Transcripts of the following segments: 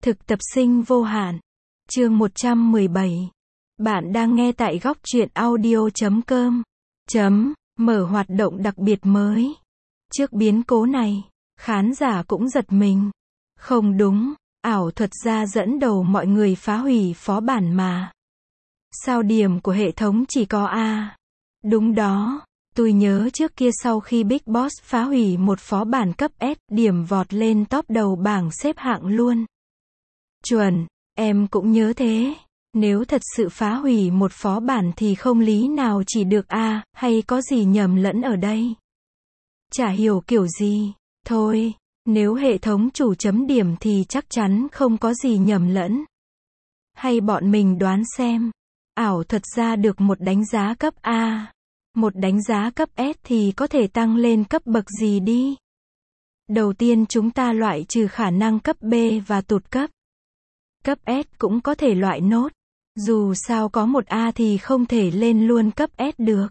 Thực tập sinh vô hạn. Chương 117. Bạn đang nghe tại góc truyện audio.com. Mở hoạt động đặc biệt mới. Trước biến cố này, khán giả cũng giật mình. Không đúng, ảo thuật gia dẫn đầu mọi người phá hủy phó bản mà. Sao điểm của hệ thống chỉ có A? Đúng đó, tôi nhớ trước kia sau khi Big Boss phá hủy một phó bản cấp S, điểm vọt lên top đầu bảng xếp hạng luôn. Chuẩn, em cũng nhớ thế. Nếu thật sự phá hủy một phó bản thì không lý nào chỉ được A, hay có gì nhầm lẫn ở đây? Chả hiểu kiểu gì. Thôi, nếu hệ thống chủ chấm điểm thì chắc chắn không có gì nhầm lẫn. Hay bọn mình đoán xem, ảo thuật gia được một đánh giá cấp A, một đánh giá cấp S thì có thể tăng lên cấp bậc gì đi? Đầu tiên chúng ta loại trừ khả năng cấp B và tụt cấp. Cấp S cũng có thể loại nốt. Dù sao có một A thì không thể lên luôn cấp S được.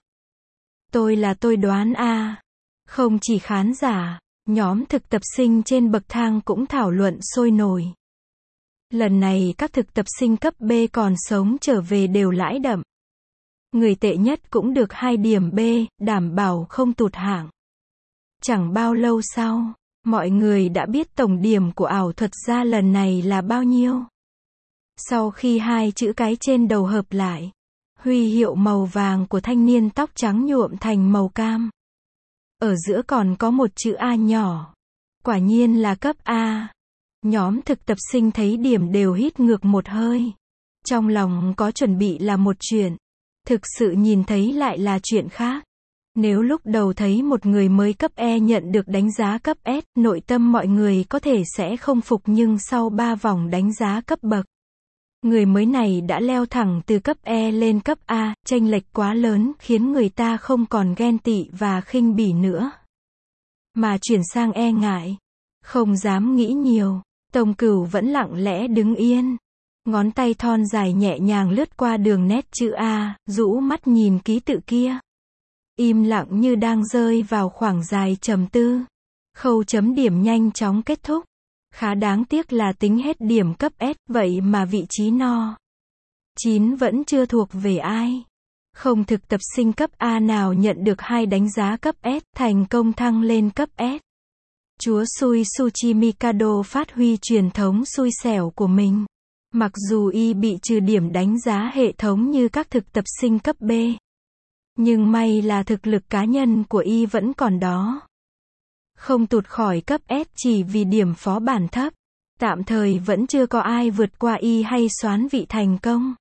Tôi đoán A. Không chỉ khán giả, nhóm thực tập sinh trên bậc thang cũng thảo luận sôi nổi. Lần này các thực tập sinh cấp B còn sống trở về đều lãi đậm. Người tệ nhất cũng được 2 điểm B, đảm bảo không tụt hạng. Chẳng bao lâu sau, mọi người đã biết tổng điểm của ảo thuật gia lần này là bao nhiêu. Sau khi hai chữ cái trên đầu hợp lại, huy hiệu màu vàng của thanh niên tóc trắng nhuộm thành màu cam. Ở giữa còn có một chữ A nhỏ. Quả nhiên là cấp A. Nhóm thực tập sinh thấy điểm đều hít ngược một hơi. Trong lòng có chuẩn bị là một chuyện, thực sự nhìn thấy lại là chuyện khác. Nếu lúc đầu thấy một người mới cấp E nhận được đánh giá cấp S, nội tâm mọi người có thể sẽ không phục, nhưng sau 3 vòng đánh giá cấp bậc, người mới này đã leo thẳng từ cấp E lên cấp A, chênh lệch quá lớn khiến người ta không còn ghen tị và khinh bỉ nữa, mà chuyển sang e ngại. Không dám nghĩ nhiều, Tông Cửu vẫn lặng lẽ đứng yên. Ngón tay thon dài nhẹ nhàng lướt qua đường nét chữ A, rũ mắt nhìn ký tự kia. Im lặng như đang rơi vào khoảng dài trầm tư. Khâu chấm điểm nhanh chóng kết thúc. Khá đáng tiếc là tính hết điểm cấp S, vậy mà vị trí no 9 vẫn chưa thuộc về ai. Không thực tập sinh cấp A nào nhận được 2 đánh giá cấp S, thành công thăng lên cấp S. Chúa xui Tsuchi Mikado phát huy truyền thống xui xẻo của mình. Mặc dù y bị trừ điểm đánh giá hệ thống như các thực tập sinh cấp B, nhưng may là thực lực cá nhân của y vẫn còn đó. Không tụt khỏi cấp S chỉ vì điểm phó bản thấp. Tạm thời vẫn chưa có ai vượt qua y hay soán vị thành công.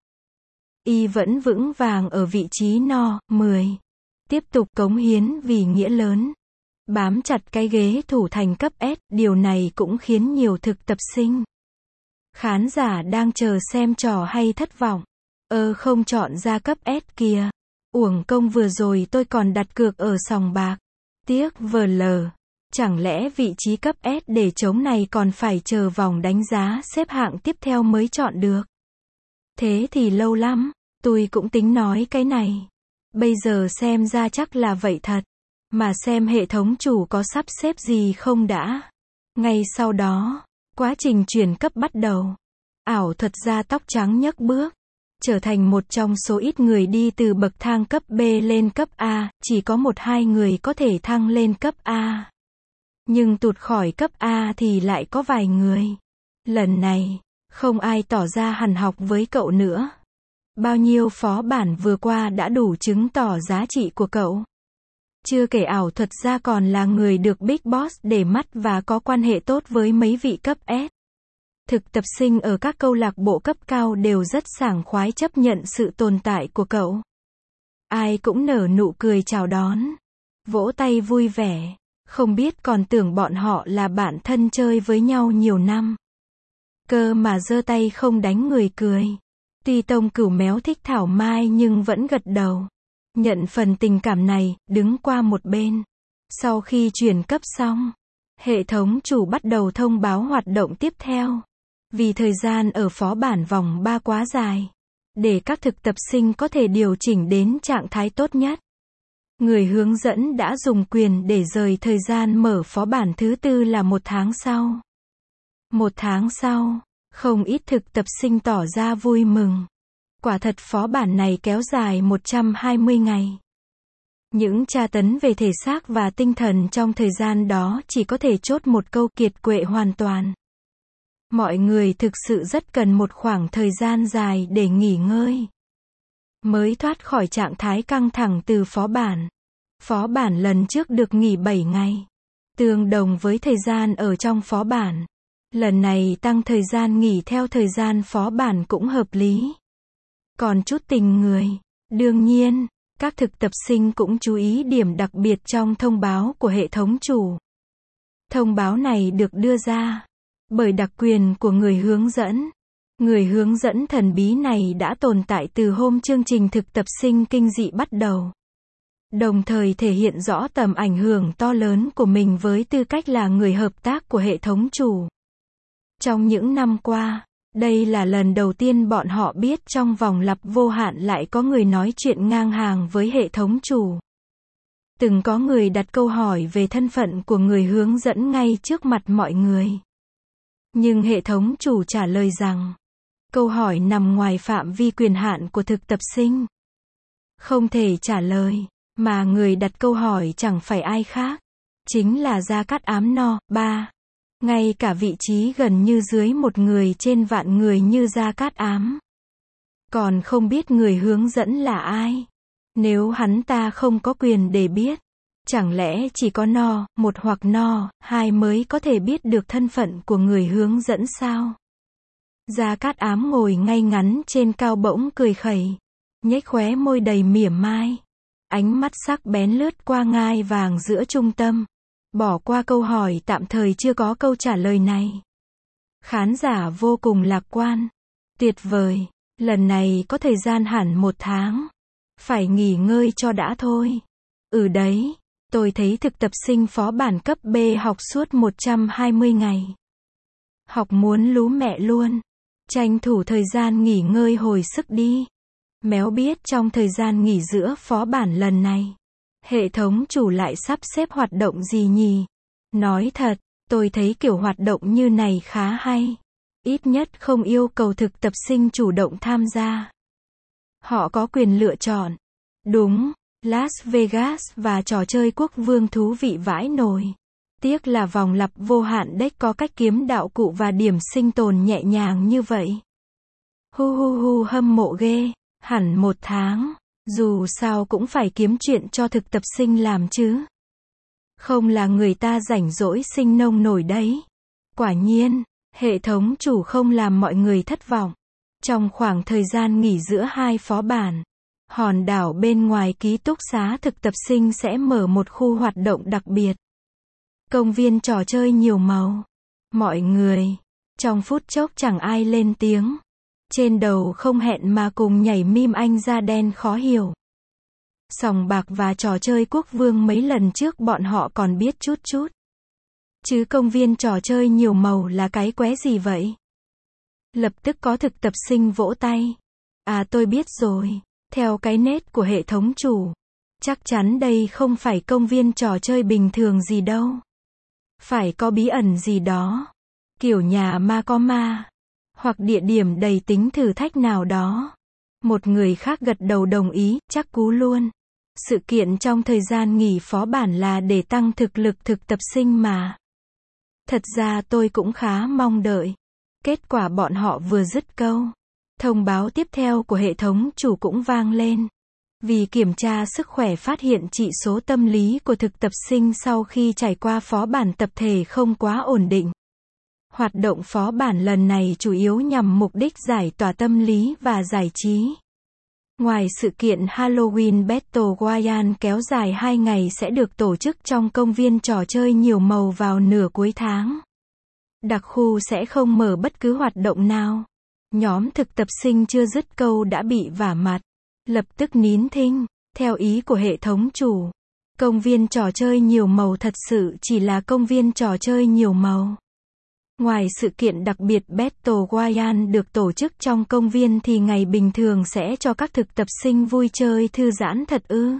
Y vẫn vững vàng ở vị trí no 10. Tiếp tục cống hiến vì nghĩa lớn. Bám chặt cái ghế thủ thành cấp S, điều này cũng khiến nhiều thực tập sinh, khán giả đang chờ xem trò hay thất vọng. Không chọn ra cấp S kìa. Uổng công vừa rồi tôi còn đặt cược ở sòng bạc. Tiếc VL. Chẳng lẽ vị trí cấp S để trống này còn phải chờ vòng đánh giá xếp hạng tiếp theo mới chọn được? Thế thì lâu lắm, tôi cũng tính nói cái này. Bây giờ xem ra chắc là vậy thật. Mà xem hệ thống chủ có sắp xếp gì không đã. Ngay sau đó, quá trình chuyển cấp bắt đầu. Ảo thuật gia tóc trắng nhấc bước, trở thành một trong số ít người đi từ bậc thang cấp B lên cấp A, chỉ có 1-2 người có thể thăng lên cấp A. Nhưng tụt khỏi cấp A thì lại có vài người. Lần này, không ai tỏ ra hằn học với cậu nữa. Bao nhiêu phó bản vừa qua đã đủ chứng tỏ giá trị của cậu. Chưa kể ảo thuật gia còn là người được Big Boss để mắt và có quan hệ tốt với mấy vị cấp S. Thực tập sinh ở các câu lạc bộ cấp cao đều rất sảng khoái chấp nhận sự tồn tại của cậu. Ai cũng nở nụ cười chào đón, vỗ tay vui vẻ, không biết còn tưởng bọn họ là bạn thân chơi với nhau nhiều năm. Cơ mà giơ tay không đánh người cười. Tuy Tông Cửu méo thích thảo mai nhưng vẫn gật đầu. Nhận phần tình cảm này, đứng qua một bên. Sau khi chuyển cấp xong, hệ thống chủ bắt đầu thông báo hoạt động tiếp theo. Vì thời gian ở phó bản vòng 3 quá dài, để các thực tập sinh có thể điều chỉnh đến trạng thái tốt nhất, người hướng dẫn đã dùng quyền để rời thời gian mở phó bản thứ tư là 1 tháng sau. 1 tháng sau, Không ít thực tập sinh tỏ ra vui mừng. Quả thật phó bản này kéo dài 120 ngày. Những tra tấn về thể xác và tinh thần trong thời gian đó chỉ có thể chốt một câu kiệt quệ hoàn toàn. Mọi người thực sự rất cần một khoảng thời gian dài để nghỉ ngơi, mới thoát khỏi trạng thái căng thẳng từ phó bản. Phó bản lần trước được nghỉ 7 ngày, tương đồng với thời gian ở trong phó bản. Lần này tăng thời gian nghỉ theo thời gian phó bản cũng hợp lý. Còn chút tình người, đương nhiên, các thực tập sinh cũng chú ý điểm đặc biệt trong thông báo của hệ thống chủ. Thông báo này được đưa ra bởi đặc quyền của người hướng dẫn. Người hướng dẫn thần bí này đã tồn tại từ hôm chương trình thực tập sinh kinh dị bắt đầu. Đồng thời thể hiện rõ tầm ảnh hưởng to lớn của mình với tư cách là người hợp tác của hệ thống chủ. Trong những năm qua, đây là lần đầu tiên bọn họ biết trong vòng lặp vô hạn lại có người nói chuyện ngang hàng với hệ thống chủ. Từng có người đặt câu hỏi về thân phận của người hướng dẫn ngay trước mặt mọi người. Nhưng hệ thống chủ trả lời rằng, câu hỏi nằm ngoài phạm vi quyền hạn của thực tập sinh. Không thể trả lời, mà người đặt câu hỏi chẳng phải ai khác. Chính là Gia Cát Ám No. 3. Ngay cả vị trí gần như dưới một người trên vạn người như Gia Cát Ám. Còn không biết người hướng dẫn là ai. Nếu hắn ta không có quyền để biết, chẳng lẽ chỉ có No. 1 hoặc No. 2 mới có thể biết được thân phận của người hướng dẫn sao? Gia Cát Ám ngồi ngay ngắn trên cao bỗng cười khẩy, nhếch khóe môi đầy mỉa mai. Ánh mắt sắc bén lướt qua ngai vàng giữa trung tâm. Bỏ qua câu hỏi tạm thời chưa có câu trả lời này. Khán giả vô cùng lạc quan. Tuyệt vời, lần này có thời gian hẳn 1 tháng. Phải nghỉ ngơi cho đã thôi. Đấy, tôi thấy thực tập sinh phó bản cấp B học suốt 120 ngày. Học muốn lú mẹ luôn. Tranh thủ thời gian nghỉ ngơi hồi sức đi. Méo biết trong thời gian nghỉ giữa phó bản lần này, hệ thống chủ lại sắp xếp hoạt động gì nhỉ? Nói thật, tôi thấy kiểu hoạt động như này khá hay. Ít nhất không yêu cầu thực tập sinh chủ động tham gia. Họ có quyền lựa chọn. Đúng, Las Vegas và trò chơi quốc vương thú vị vãi nồi. Tiếc là vòng lặp vô hạn deck có cách kiếm đạo cụ và điểm sinh tồn nhẹ nhàng như vậy. Hu hâm mộ ghê. Hẳn 1 tháng. Dù sao cũng phải kiếm chuyện cho thực tập sinh làm chứ. Không là người ta rảnh rỗi sinh nông nổi đấy. Quả nhiên, hệ thống chủ không làm mọi người thất vọng. Trong khoảng thời gian nghỉ giữa 2 phó bản, hòn đảo bên ngoài ký túc xá thực tập sinh sẽ mở một khu hoạt động đặc biệt. Công viên trò chơi nhiều màu. Mọi người, trong phút chốc chẳng ai lên tiếng. Trên đầu không hẹn mà cùng nhảy meme anh da đen khó hiểu. Sòng bạc và trò chơi quốc vương mấy lần trước bọn họ còn biết chút. Chứ công viên trò chơi nhiều màu là cái quái gì vậy? Lập tức có thực tập sinh vỗ tay. Tôi biết rồi. Theo cái nét của hệ thống chủ, chắc chắn đây không phải công viên trò chơi bình thường gì đâu. Phải có bí ẩn gì đó. Kiểu nhà ma có ma. Hoặc địa điểm đầy tính thử thách nào đó. Một người khác gật đầu đồng ý, chắc cú luôn. Sự kiện trong thời gian nghỉ phó bản là để tăng thực lực thực tập sinh mà. Thật ra tôi cũng khá mong đợi. Kết quả bọn họ vừa dứt câu, thông báo tiếp theo của hệ thống chủ cũng vang lên. Vì kiểm tra sức khỏe phát hiện chỉ số tâm lý của thực tập sinh sau khi trải qua phó bản tập thể không quá ổn định. Hoạt động phó bản lần này chủ yếu nhằm mục đích giải tỏa tâm lý và giải trí. Ngoài sự kiện Halloween Battle Royale kéo dài 2 ngày sẽ được tổ chức trong công viên trò chơi nhiều màu vào nửa cuối tháng. Đặc khu sẽ không mở bất cứ hoạt động nào. Nhóm thực tập sinh chưa dứt câu đã bị vả mặt. Lập tức nín thinh. Theo ý của hệ thống chủ, công viên trò chơi nhiều màu thật sự chỉ là công viên trò chơi nhiều màu. Ngoài sự kiện đặc biệt Battle Royale được tổ chức trong công viên thì ngày bình thường sẽ cho các thực tập sinh vui chơi thư giãn thật ư?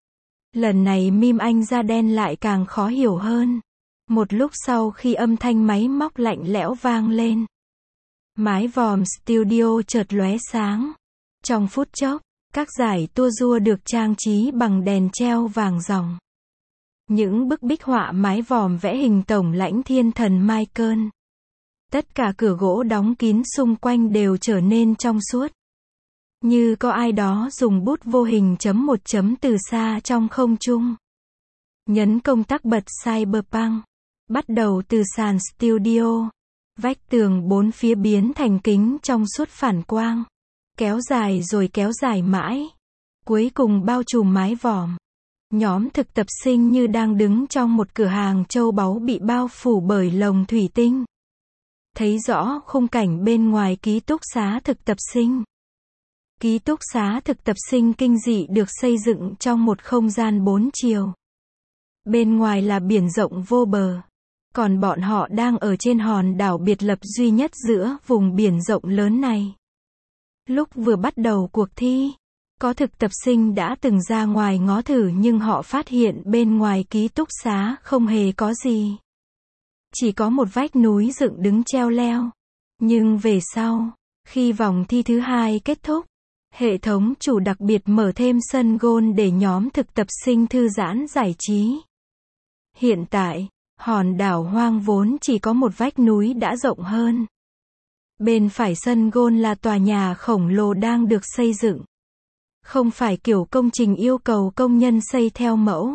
Lần này meme anh da đen lại càng khó hiểu hơn. Một lúc sau khi âm thanh máy móc lạnh lẽo vang lên, Mái vòm studio chợt lóe sáng. Trong phút chốc, các dải tua rua được trang trí bằng đèn treo vàng ròng. Những bức bích họa mái vòm vẽ hình tổng lãnh thiên thần Michael. Tất cả cửa gỗ đóng kín xung quanh đều trở nên trong suốt. Như có ai đó dùng bút vô hình chấm một chấm từ xa trong không trung. Nhấn công tắc bật Cyberpunk. Bắt đầu từ sàn studio. Vách tường bốn phía biến thành kính trong suốt phản quang. Kéo dài rồi kéo dài mãi. Cuối cùng bao trùm mái vòm. Nhóm thực tập sinh như đang đứng trong một cửa hàng châu báu bị bao phủ bởi lồng thủy tinh. Thấy rõ khung cảnh bên ngoài ký túc xá thực tập sinh. Ký túc xá thực tập sinh kinh dị được xây dựng trong một không gian 4 chiều. Bên ngoài là biển rộng vô bờ. Còn bọn họ đang ở trên hòn đảo biệt lập duy nhất giữa vùng biển rộng lớn này. Lúc vừa bắt đầu cuộc thi, có thực tập sinh đã từng ra ngoài ngó thử nhưng họ phát hiện bên ngoài ký túc xá không hề có gì. Chỉ có một vách núi dựng đứng treo leo. Nhưng về sau, khi vòng thi thứ 2 kết thúc, hệ thống chủ đặc biệt mở thêm sân golf để nhóm thực tập sinh thư giãn giải trí. Hiện tại, hòn đảo hoang vốn chỉ có một vách núi đã rộng hơn. Bên phải sân golf là tòa nhà khổng lồ đang được xây dựng. Không phải kiểu công trình yêu cầu công nhân xây theo mẫu,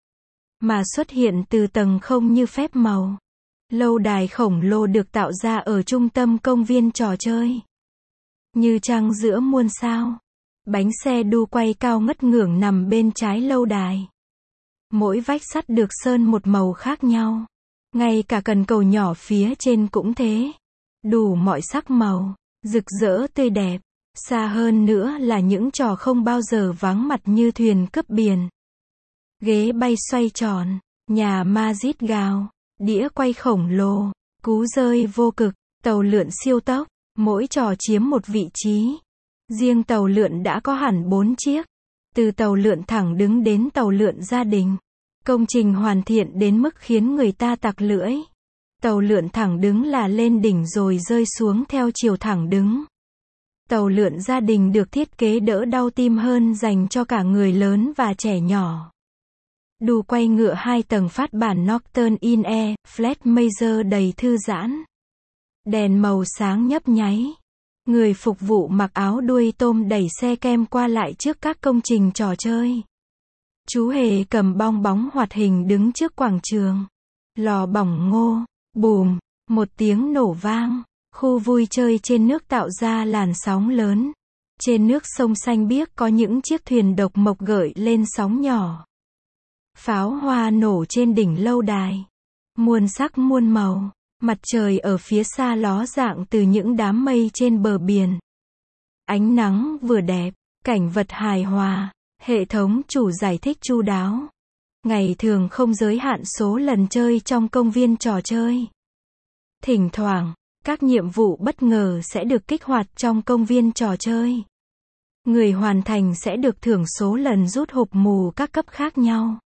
mà xuất hiện từ tầng không như phép màu. Lâu đài khổng lồ được tạo ra ở trung tâm công viên trò chơi. Như trăng giữa muôn sao. Bánh xe đu quay cao ngất ngưởng nằm bên trái lâu đài. Mỗi vách sắt được sơn một màu khác nhau. Ngay cả cần cầu nhỏ phía trên cũng thế. Đủ mọi sắc màu, rực rỡ tươi đẹp. Xa hơn nữa là những trò không bao giờ vắng mặt như thuyền cướp biển. Ghế bay xoay tròn, nhà ma rít gào, đĩa quay khổng lồ, cú rơi vô cực, tàu lượn siêu tốc, mỗi trò chiếm một vị trí. Riêng tàu lượn đã có hẳn 4 chiếc. Từ tàu lượn thẳng đứng đến tàu lượn gia đình. Công trình hoàn thiện đến mức khiến người ta tặc lưỡi. Tàu lượn thẳng đứng là lên đỉnh rồi rơi xuống theo chiều thẳng đứng. Tàu lượn gia đình được thiết kế đỡ đau tim hơn dành cho cả người lớn và trẻ nhỏ. Đu quay ngựa 2 tầng phát bản Northern in Air, Flat Major đầy thư giãn. Đèn màu sáng nhấp nháy. Người phục vụ mặc áo đuôi tôm đẩy xe kem qua lại trước các công trình trò chơi. Chú hề cầm bong bóng hoạt hình đứng trước quảng trường. Lò bỏng ngô, bùm, một tiếng nổ vang. Khu vui chơi trên nước tạo ra làn sóng lớn. Trên nước sông xanh biếc có những chiếc thuyền độc mộc gợi lên sóng nhỏ. Pháo hoa nổ trên đỉnh lâu đài. Muôn sắc muôn màu. Mặt trời ở phía xa ló dạng từ những đám mây trên bờ biển. Ánh nắng vừa đẹp, cảnh vật hài hòa, hệ thống chủ giải thích chu đáo. Ngày thường không giới hạn số lần chơi trong công viên trò chơi. Thỉnh thoảng, các nhiệm vụ bất ngờ sẽ được kích hoạt trong công viên trò chơi. Người hoàn thành sẽ được thưởng số lần rút hộp mù các cấp khác nhau.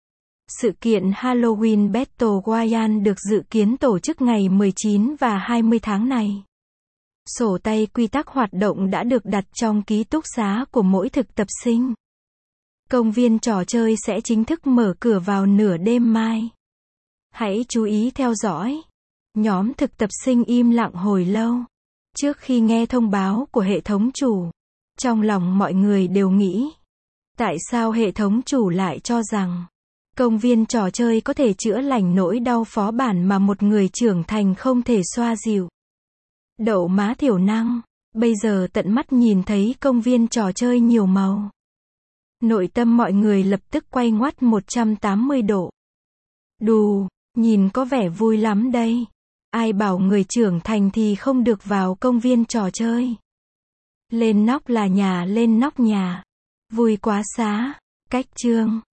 Sự kiện Halloween Battle Royale được dự kiến tổ chức ngày 19 và 20 tháng này. Sổ tay quy tắc hoạt động đã được đặt trong ký túc xá của mỗi thực tập sinh. Công viên trò chơi sẽ chính thức mở cửa vào nửa đêm mai. Hãy chú ý theo dõi. Nhóm thực tập sinh im lặng hồi lâu. Trước khi nghe thông báo của hệ thống chủ, trong lòng mọi người đều nghĩ, tại sao hệ thống chủ lại cho rằng công viên trò chơi có thể chữa lành nỗi đau phó bản mà một người trưởng thành không thể xoa dịu. Đậu má thiểu năng, bây giờ tận mắt nhìn thấy công viên trò chơi nhiều màu. Nội tâm mọi người lập tức quay ngoắt 180 độ. Đù, nhìn có vẻ vui lắm đây. Ai bảo người trưởng thành thì không được vào công viên trò chơi. Lên nóc là nhà, lên nóc nhà. Vui quá xá. Cách chương.